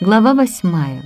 Глава 8.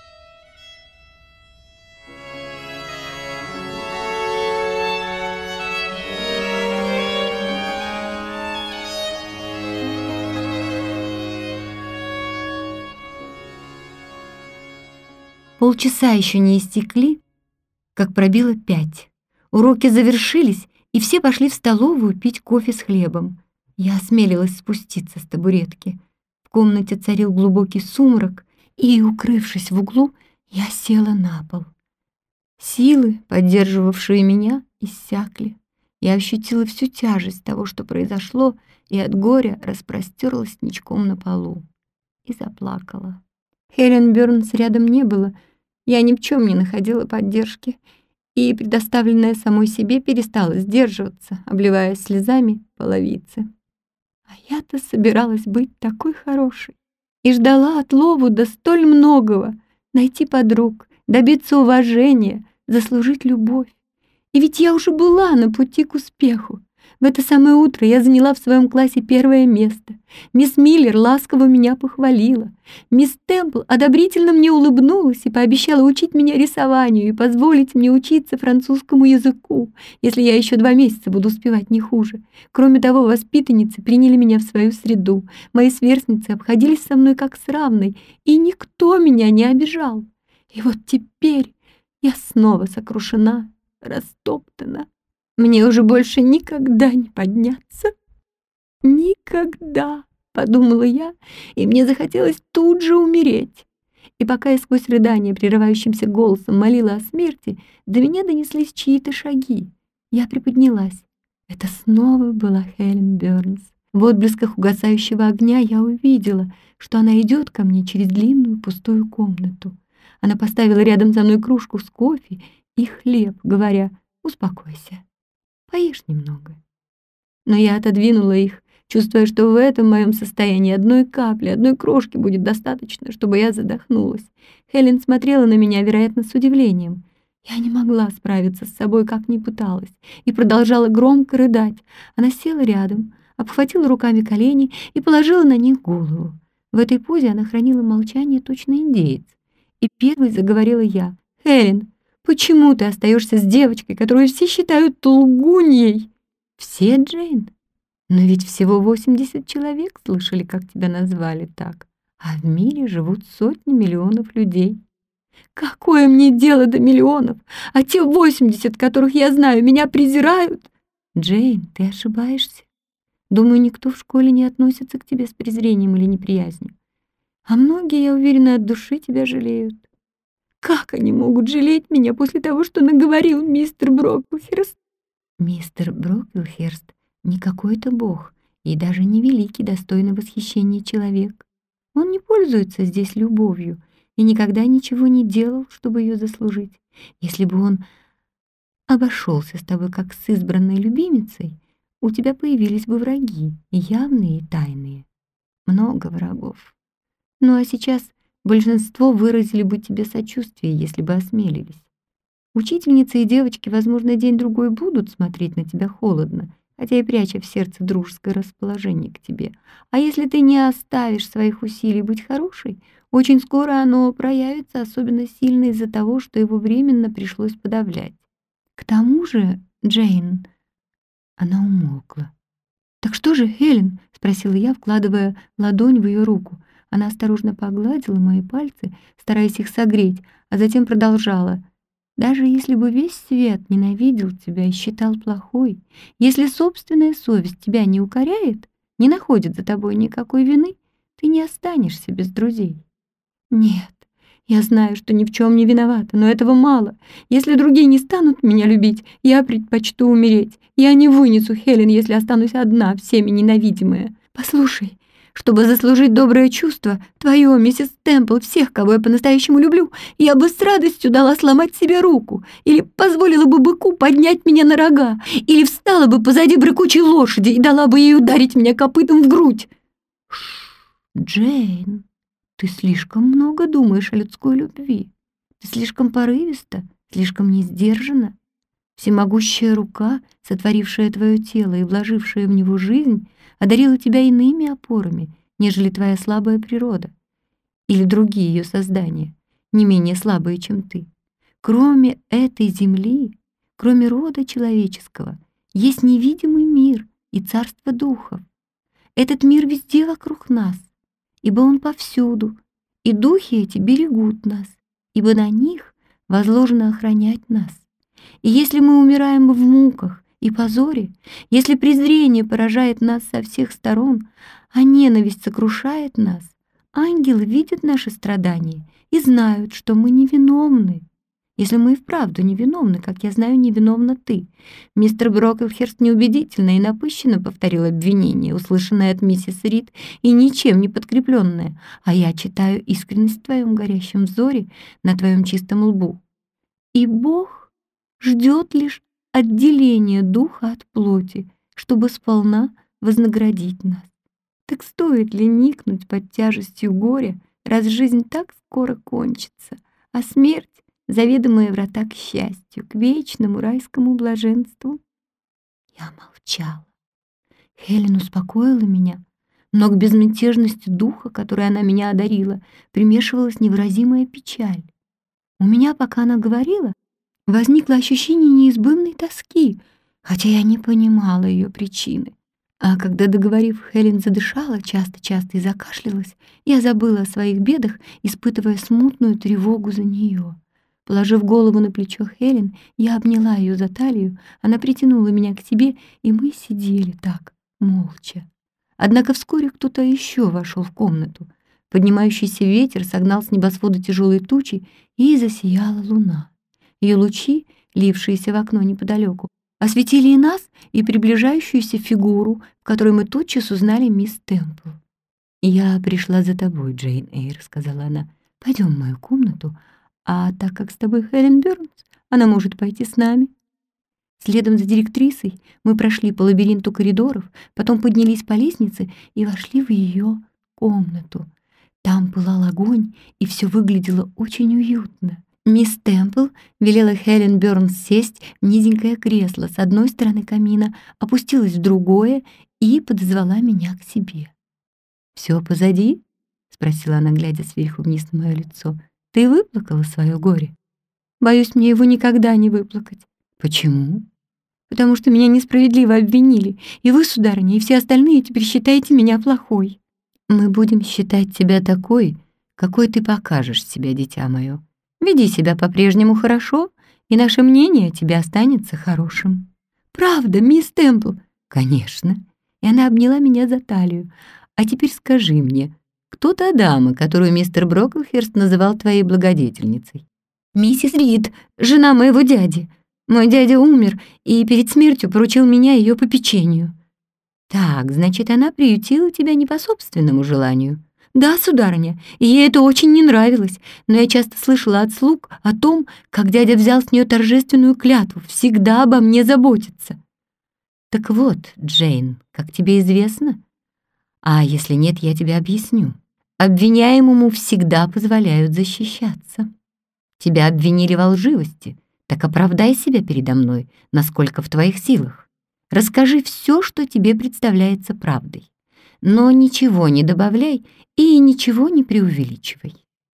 Полчаса еще не истекли, как пробило 5. Уроки завершились, и все пошли в столовую пить кофе с хлебом. Я осмелилась спуститься с табуретки. В комнате царил глубокий сумрак, и, укрывшись в углу, я села на пол. Силы, поддерживавшие меня, иссякли. Я ощутила всю тяжесть того, что произошло, и от горя распростерлась ничком на полу. И заплакала. Хелен Бёрнс рядом не было. Я ни в чем не находила поддержки, и, предоставленная самой себе, перестала сдерживаться, обливаясь слезами половицы. А я-то собиралась быть такой хорошей и ждала от Ловуда столь многого: найти подруг, добиться уважения, заслужить любовь. И ведь я уже была на пути к успеху. В это самое утро я заняла в своем классе 1 место. Мисс Миллер ласково меня похвалила. Мисс Темпл одобрительно мне улыбнулась и пообещала учить меня рисованию и позволить мне учиться французскому языку, если я еще 2 месяца буду успевать не хуже. Кроме того, воспитанницы приняли меня в свою среду. Мои сверстницы обходились со мной как с равной, и никто меня не обижал. И вот теперь я снова сокрушена, растоптана. Мне уже больше никогда не подняться. Никогда, подумала я, и мне захотелось тут же умереть. И пока я сквозь рыдания прерывающимся голосом молила о смерти, до меня донеслись чьи-то шаги. Я приподнялась. Это снова была Хелен Бёрнс. В отблесках угасающего огня я увидела, что она идет ко мне через длинную пустую комнату. Она поставила рядом со мной кружку с кофе и хлеб, говоря: «Успокойся, поешь немного». Но я отодвинула их, чувствуя, что в этом моем состоянии одной капли, одной крошки будет достаточно, чтобы я задохнулась. Хелен смотрела на меня, вероятно, с удивлением. Я не могла справиться с собой, как ни пыталась, и продолжала громко рыдать. Она села рядом, обхватила руками колени и положила на них голову. В этой позе она хранила молчание, точно индеец. И первой заговорила я: «Хелен, почему ты остаешься с девочкой, которую все считают лгуньей?» «Все, Джейн? Но ведь всего 80 человек слышали, как тебя назвали так, а в мире живут сотни миллионов людей». «Какое мне дело до миллионов? А те 80, которых я знаю, меня презирают?» «Джейн, ты ошибаешься. Думаю, никто в школе не относится к тебе с презрением или неприязнью. А многие, я уверена, от души тебя жалеют». «Как они могут жалеть меня после того, что наговорил мистер Броклхерст?» «Мистер Броклхерст не какой-то бог и даже не великий, достойный восхищения человек. Он не пользуется здесь любовью и никогда ничего не делал, чтобы ее заслужить. Если бы он обошелся с тобой как с избранной любимицей, у тебя появились бы враги, и явные, и тайные. Много врагов. Ну а сейчас большинство выразили бы тебе сочувствие, если бы осмелились. Учительницы и девочки, возможно, день-другой будут смотреть на тебя холодно, хотя и пряча в сердце дружеское расположение к тебе. А если ты не оставишь своих усилий быть хорошей, очень скоро оно проявится особенно сильно из-за того, что его временно пришлось подавлять. К тому же, Джейн...» Она умолкла. «Так что же, Хелен?» — спросила я, вкладывая ладонь в ее руку. Она осторожно погладила мои пальцы, стараясь их согреть, а затем продолжала: «Даже если бы весь свет ненавидел тебя и считал плохой, если собственная совесть тебя не укоряет, не находит за тобой никакой вины, ты не останешься без друзей». «Нет, я знаю, что ни в чем не виновата, но этого мало. Если другие не станут меня любить, я предпочту умереть. Я не вынесу, Хелен, если останусь одна, всеми ненавидимая. Послушай, чтобы заслужить доброе чувство, твое, миссис Темпл, всех, кого я по-настоящему люблю, я бы с радостью дала сломать себе руку, или позволила бы быку поднять меня на рога, или встала бы позади брыкучей лошади и дала бы ей ударить меня копытом в грудь». «Джейн, ты слишком много думаешь о людской любви. Ты слишком порывиста, слишком несдержанна. Всемогущая рука, сотворившая твое тело и вложившая в него жизнь, одарила тебя иными опорами, нежели твоя слабая природа. или другие ее создания, не менее слабые, чем ты. Кроме этой земли, кроме рода человеческого, есть невидимый мир и царство духов. Этот мир везде вокруг нас, ибо он повсюду, и духи эти берегут нас, ибо на них возложено охранять нас. И если мы умираем в муках и позоре, если презрение поражает нас со всех сторон, а ненависть сокрушает нас, ангелы видят наши страдания и знают, что мы невиновны. Если мы и вправду невиновны, как я знаю, невиновна ты. Мистер Броклхерст неубедительно и напыщенно повторил обвинение, услышанное от миссис Рид и ничем не подкрепленное, а я читаю искренность в твоем горящем взоре, на твоем чистом лбу. И Бог ждет лишь отделения духа от плоти, чтобы сполна вознаградить нас. Так стоит ли никнуть под тяжестью горя, раз жизнь так скоро кончится, а смерть — заведомые врата к счастью, к вечному райскому блаженству? Я молчала. Хелен успокоила меня, но к безмятежности духа, которой она меня одарила, примешивалась невыразимая печаль. У меня, пока она говорила, возникло ощущение неизбывной тоски, хотя я не понимала ее причины. А когда, договорив, Хелен задышала часто-часто и закашлялась, я забыла о своих бедах, испытывая смутную тревогу за нее. Положив голову на плечо Хелен, я обняла ее за талию, она притянула меня к себе, и мы сидели так, молча. Однако вскоре кто-то еще вошел в комнату. Поднимающийся ветер согнал с небосвода тяжелые тучи, и засияла луна. Ее лучи, лившиеся в окно неподалеку, осветили и нас, и приближающуюся фигуру, в которой мы тотчас узнали мисс Темпл. «Я пришла за тобой, Джейн Эйр», — сказала она. «Пойдем в мою комнату, а так как с тобой Хелен Бёрнс, она может пойти с нами». Следом за директрисой мы прошли по лабиринту коридоров, потом поднялись по лестнице и вошли в ее комнату. Там пылал огонь, и все выглядело очень уютно. Мисс Темпл велела Хелен Бёрнс сесть в низенькое кресло с одной стороны камина, опустилась в другое и подозвала меня к себе. «Все позади?» — спросила она, глядя сверху вниз на мое лицо. «Ты выплакала свое горе?» «Боюсь, мне его никогда не выплакать». «Почему?» «Потому что меня несправедливо обвинили, и вы, сударыня, и все остальные теперь считаете меня плохой». «Мы будем считать тебя такой, какой ты покажешь себя, дитя мое. Веди себя по-прежнему хорошо, и наше мнение о тебе останется хорошим». «Правда, мисс Темпл?» «Конечно». И она обняла меня за талию. «А теперь скажи мне, кто та дама, которую мистер Броклхерст называл твоей благодетельницей?» «Миссис Рид, жена моего дяди. Мой дядя умер, и перед смертью поручил меня ее попечению». «Так, значит, она приютила тебя не по собственному желанию?» «Да, сударыня, и ей это очень не нравилось, но я часто слышала от слуг о том, как дядя взял с нее торжественную клятву всегда обо мне заботиться». «Так вот, Джейн, как тебе известно, а если нет, я тебе объясню, обвиняемому всегда позволяют защищаться. Тебя обвинили во лживости, так оправдай себя передо мной, насколько в твоих силах. Расскажи все, что тебе представляется правдой, но ничего не добавляй и ничего не преувеличивай».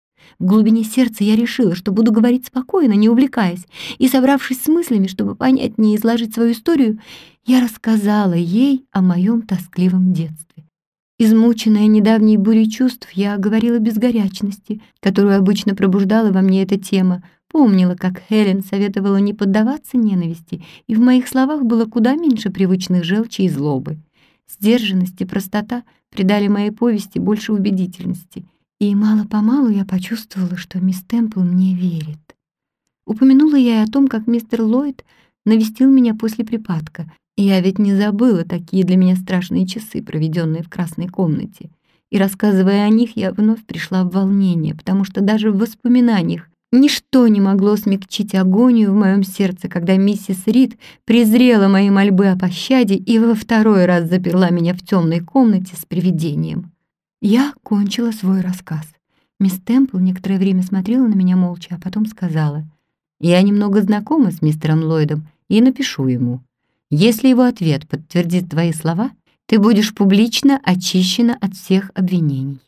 В глубине сердца я решила, что буду говорить спокойно, не увлекаясь, и, собравшись с мыслями, чтобы понятнее изложить свою историю, я рассказала ей о моем тоскливом детстве. Измученная недавней бурей чувств, я говорила без горячности, которую обычно пробуждала во мне эта тема, помнила, как Хелен советовала не поддаваться ненависти, и в моих словах было куда меньше привычных желчи и злобы. Сдержанность и простота придали моей повести больше убедительности, и мало-помалу я почувствовала, что мисс Темпл мне верит. Упомянула я и о том, как мистер Ллойд навестил меня после припадка. Я ведь не забыла такие для меня страшные часы, проведенные в красной комнате. И, рассказывая о них, я вновь пришла в волнение, потому что даже в воспоминаниях ничто не могло смягчить агонию в моем сердце, когда миссис Рид презрела мои мольбы о пощаде и во второй раз заперла меня в темной комнате с привидением. Я кончила свой рассказ. Мисс Темпл некоторое время смотрела на меня молча, а потом сказала: «Я немного знакома с мистером Ллойдом и напишу ему. Если его ответ подтвердит твои слова, ты будешь публично очищена от всех обвинений».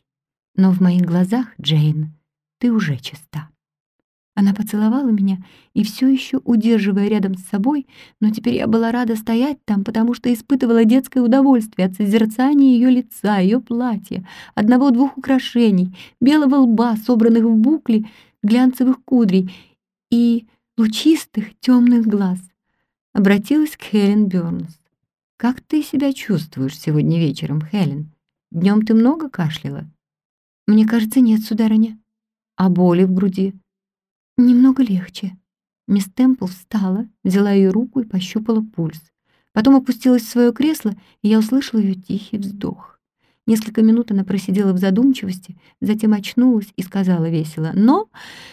Но в моих глазах, Джейн, ты уже чиста». Она поцеловала меня и все еще удерживая рядом с собой, но теперь я была рада стоять там, потому что испытывала детское удовольствие от созерцания ее лица, ее платья, одного-двух украшений, белого лба, собранных в букле, глянцевых кудрей и лучистых темных глаз. Обратилась к Хелен Бёрнс. «Как ты себя чувствуешь сегодня вечером, Хелен? Днем ты много кашляла?» «Мне кажется, нет, сударыня». «А боли в груди?» «Немного легче». Мисс Темпл встала, взяла ее руку и пощупала пульс. Потом опустилась в свое кресло, и я услышала ее тихий вздох. Несколько минут она просидела в задумчивости, затем очнулась и сказала весело: «Но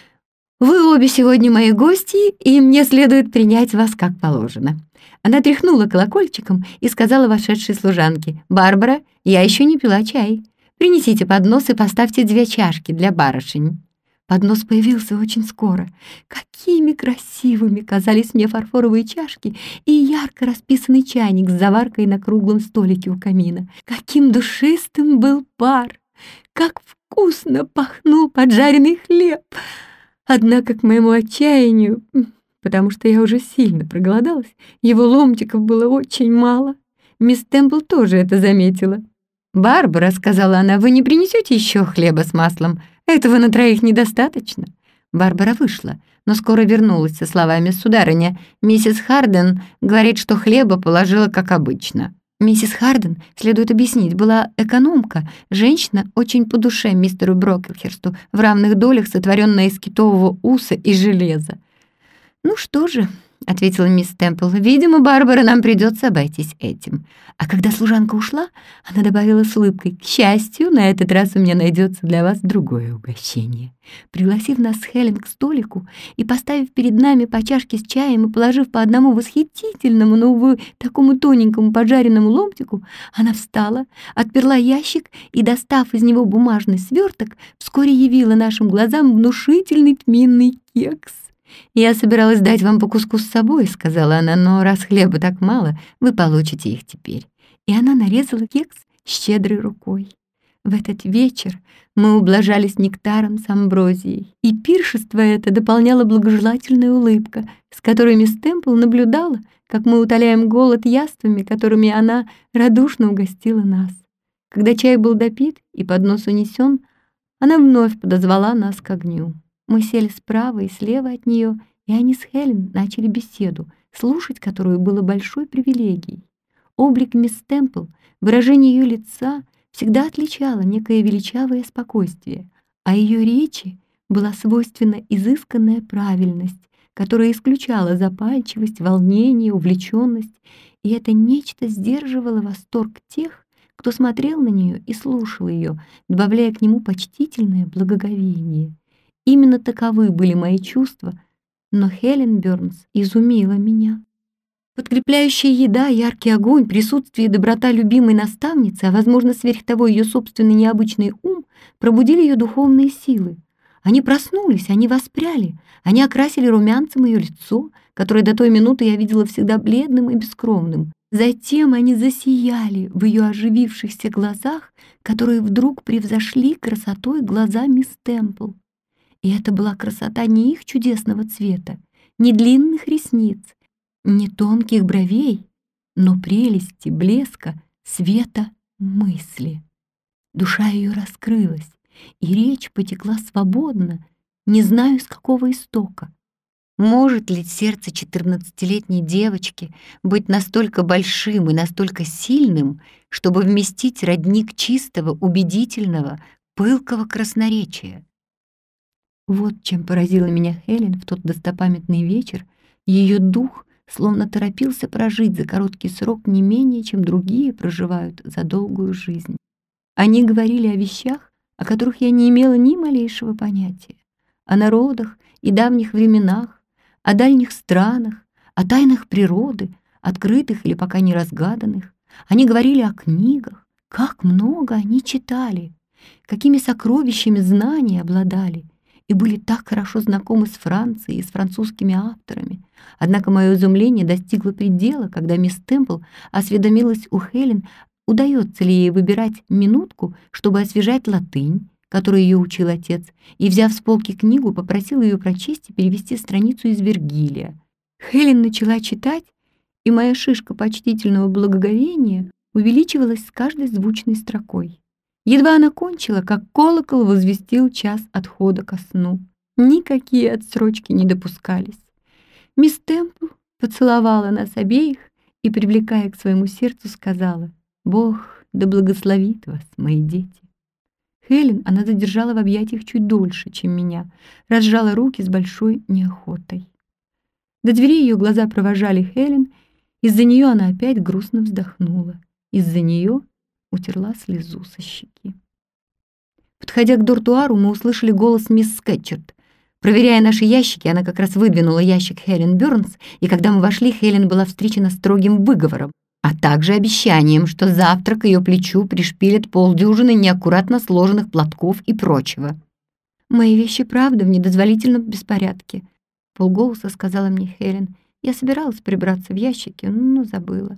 вы обе сегодня мои гости, и мне следует принять вас как положено». Она тряхнула колокольчиком и сказала вошедшей служанке: «Барбара, я еще не пила чай. Принесите поднос и поставьте 2 чашки для барышень». Поднос появился очень скоро. Какими красивыми казались мне фарфоровые чашки и ярко расписанный чайник с заваркой на круглом столике у камина. Каким душистым был пар! Как вкусно пахнул поджаренный хлеб! Однако к моему отчаянию, потому что я уже сильно проголодалась, его ломтиков было очень мало. Мисс Темпл тоже это заметила. «Барбара», — сказала она, — «вы не принесете еще хлеба с маслом? Этого на 3 недостаточно». Барбара вышла, но скоро вернулась со словами: «Сударыня, миссис Харден говорит, что хлеба положила, как обычно». Миссис Харден, следует объяснить, была экономка, женщина очень по душе мистеру Брокенхерсту, в равных долях сотворенная из китового уса и железа. «Ну что же», — ответила мисс Темпл, — «видимо, Барбара, нам придется обойтись этим». А когда служанка ушла, она добавила с улыбкой: «К счастью, на этот раз у меня найдется для вас другое угощение». Пригласив нас с Хелен к столику и поставив перед нами по чашке с чаем и положив по одному восхитительному, но, увы, такому тоненькому поджаренному ломтику, она встала, отперла ящик и, достав из него бумажный сверток, вскоре явила нашим глазам внушительный тминный кекс. «Я собиралась дать вам по куску с собой», — сказала она, «но раз хлеба так мало, вы получите их теперь». И она нарезала кекс щедрой рукой. В этот вечер мы ублажались нектаром с амброзией, и пиршество это дополняла благожелательная улыбка, с которой мисс Темпл наблюдала, как мы утоляем голод яствами, которыми она радушно угостила нас. Когда чай был допит и поднос унесен, она вновь подозвала нас к огню. Мы сели справа и слева от нее, и они с Хелен начали беседу, слушать которую было большой привилегией. Облик мисс Темпл, выражение ее лица всегда отличало некое величавое спокойствие, а ее речи была свойственна изысканная правильность, которая исключала запальчивость, волнение, увлеченность, и это нечто сдерживало восторг тех, кто смотрел на нее и слушал ее, добавляя к нему почтительное благоговение. Именно таковы были мои чувства, но Хелен Бёрнс изумила меня. Подкрепляющая еда, яркий огонь, присутствие и доброта любимой наставницы, а, возможно, сверх того, ее собственный необычный ум, пробудили ее духовные силы. Они проснулись, они воспряли, они окрасили румянцем ее лицо, которое до той минуты я видела всегда бледным и бескровным. Затем они засияли в ее оживившихся глазах, которые вдруг превзошли красотой глаза мисс Темпл. И это была красота не их чудесного цвета, не длинных ресниц, не тонких бровей, но прелести, блеска, света мысли. Душа ее раскрылась, и речь потекла свободно, не знаю, с какого истока. Может ли сердце 14-летней девочки быть настолько большим и настолько сильным, чтобы вместить родник чистого, убедительного, пылкого красноречия? Вот чем поразила меня Хелен в тот достопамятный вечер. Ее дух словно торопился прожить за короткий срок не менее, чем другие проживают за долгую жизнь. Они говорили о вещах, о которых я не имела ни малейшего понятия, о народах и давних временах, о дальних странах, о тайнах природы, открытых или пока не разгаданных. Они говорили о книгах, как много они читали, какими сокровищами знаний обладали, и были так хорошо знакомы с Францией и с французскими авторами. Однако мое изумление достигло предела, когда мисс Темпл осведомилась у Хелен, удается ли ей выбирать минутку, чтобы освежать латынь, которой ее учил отец, и, взяв с полки книгу, попросила ее прочесть и перевести страницу из Вергилия. Хелен начала читать, и моя шишка почтительного благоговения увеличивалась с каждой звучной строкой. Едва она кончила, как колокол возвестил час отхода ко сну. Никакие отсрочки не допускались. Мисс Темпл поцеловала нас обеих и, привлекая к своему сердцу, сказала: «Бог да благословит вас, мои дети». Хелен она задержала в объятиях чуть дольше, чем меня, разжала руки с большой неохотой. До двери ее глаза провожали Хелен, из-за нее она опять грустно вздохнула, из-за нее утерла слезу со щеки. Подходя к дортуару, мы услышали голос мисс Скэтчерд. Проверяя наши ящики, она как раз выдвинула ящик Хелен Бёрнс, и когда мы вошли, Хелен была встречена строгим выговором, а также обещанием, что завтра к ее плечу пришпилят полдюжины неаккуратно сложенных платков и прочего. «Мои вещи, правда, в недозволительном беспорядке», — полголоса сказала мне Хелен. «Я собиралась прибраться в ящике, но забыла».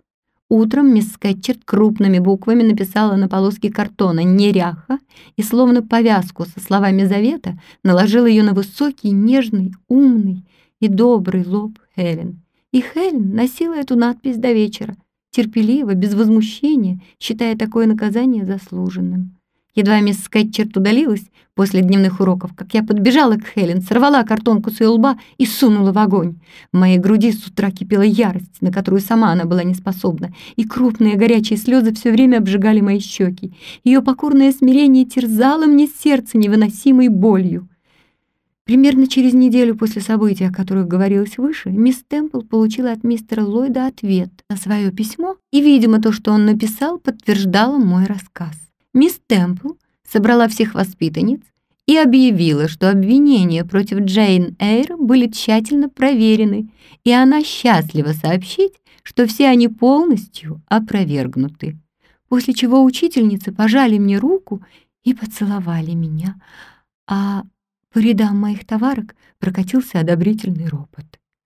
Утром мисс Скэтчерд крупными буквами написала на полоске картона «неряха» и словно повязку со словами завета наложила ее на высокий, нежный, умный и добрый лоб Хелен. И Хелен носила эту надпись до вечера, терпеливо, без возмущения, считая такое наказание заслуженным. Едва мисс Скэтчерд удалилась после дневных уроков, как я подбежала к Хелен, сорвала картонку с ее лба и сунула в огонь. В моей груди с утра кипела ярость, на которую сама она была не способна, и крупные горячие слезы все время обжигали мои щеки. Ее покорное смирение терзало мне сердце невыносимой болью. Примерно через неделю после событий, о которых говорилось выше, мисс Темпл получила от мистера Ллойда ответ на свое письмо, и, видимо, то, что он написал, подтверждало мой рассказ. Мисс Темпл собрала всех воспитанниц и объявила, что обвинения против Джейн Эйр были тщательно проверены, и она счастлива сообщить, что все они полностью опровергнуты. После чего учительницы пожали мне руку и поцеловали меня, а по рядам моих товарок прокатился одобрительный ропот.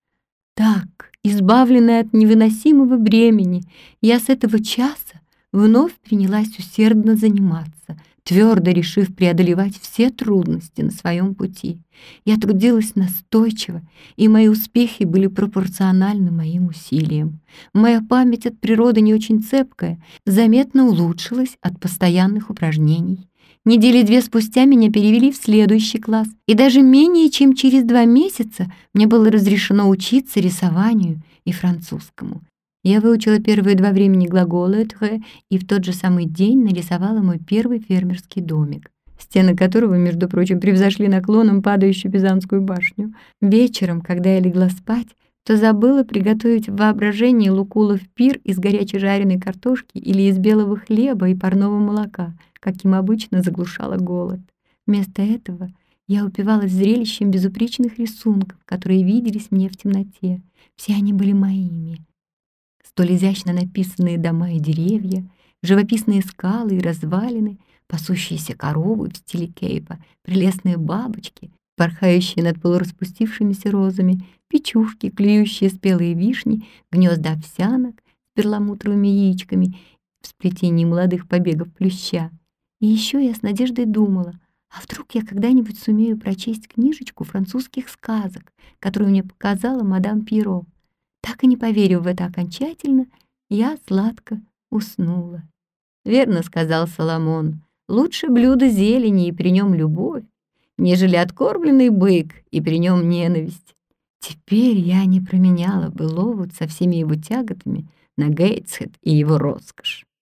Так, избавленная от невыносимого бремени, я с этого часа вновь принялась усердно заниматься, твердо решив преодолевать все трудности на своем пути. Я трудилась настойчиво, и мои успехи были пропорциональны моим усилиям. Моя память от природы не очень цепкая, заметно улучшилась от постоянных упражнений. Недели 2 спустя меня перевели в следующий класс, и даже менее чем через 2 месяца мне было разрешено учиться рисованию и французскому. Я выучила первые 2 времени глагола «être» и в тот же самый день нарисовала мой первый фермерский домик, стены которого, между прочим, превзошли наклоном падающую Пизанскую башню. Вечером, когда я легла спать, то забыла приготовить в воображении Лукулов пир из горячей жареной картошки или из белого хлеба и парного молока, каким обычно заглушала голод. Вместо этого я упивалась зрелищем безупречных рисунков, которые виделись мне в темноте. Все они были моими. Столь изящно написанные дома и деревья, живописные скалы и развалины, пасущиеся коровы в стиле Кейпа, прелестные бабочки, порхающие над полураспустившимися розами, печушки, клюющие спелые вишни, гнезда овсянок с перламутровыми яичками в сплетении молодых побегов плюща. И еще я с надеждой думала, а вдруг я когда-нибудь сумею прочесть книжечку французских сказок, которую мне показала мадам Пьеро. Так и не поверив в это окончательно, я сладко уснула. «Верно, — сказал Соломон, — лучше блюдо зелени, и при нем любовь, нежели откормленный бык, и при нем ненависть». Теперь я не променяла бы Ловуд со всеми его тяготами на Гейтсхед и его роскошь.